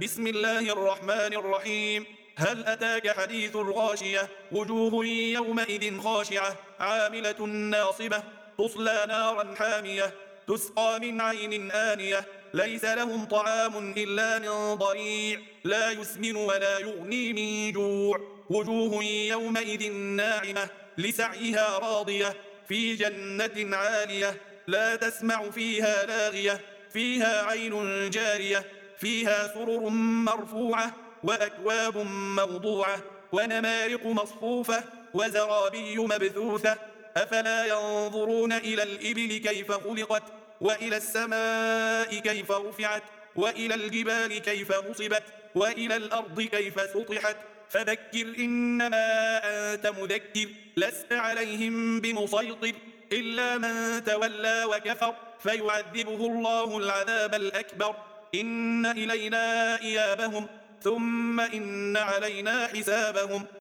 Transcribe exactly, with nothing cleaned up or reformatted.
بسم الله الرحمن الرحيم. هل أتاك حديث الغاشية؟ وجوه يومئذ خاشعة عاملة ناصبة تصلى نارا حامية تسقى من عين آنية ليس لهم طعام إلا من ضريع لا يسمن ولا يغني من جوع. وجوه يومئذ ناعمة لسعيها راضية في جنة عالية لا تسمع فيها لاغية فيها عين جارية فيها سرر مرفوعة وأكواب موضوعة ونمارق مصفوفة وزرابي مبثوثة. أفلا ينظرون إلى الإبل كيف خلقت وإلى السماء كيف رفعت وإلى الجبال كيف نصبت وإلى الأرض كيف سطحت فذكر إنما أنت مذكر لست عليهم بمسيطر إلا من تولى وكفر فيعذبه الله العذاب الأكبر. إن إلينا إيابهم ثم إن علينا حسابهم.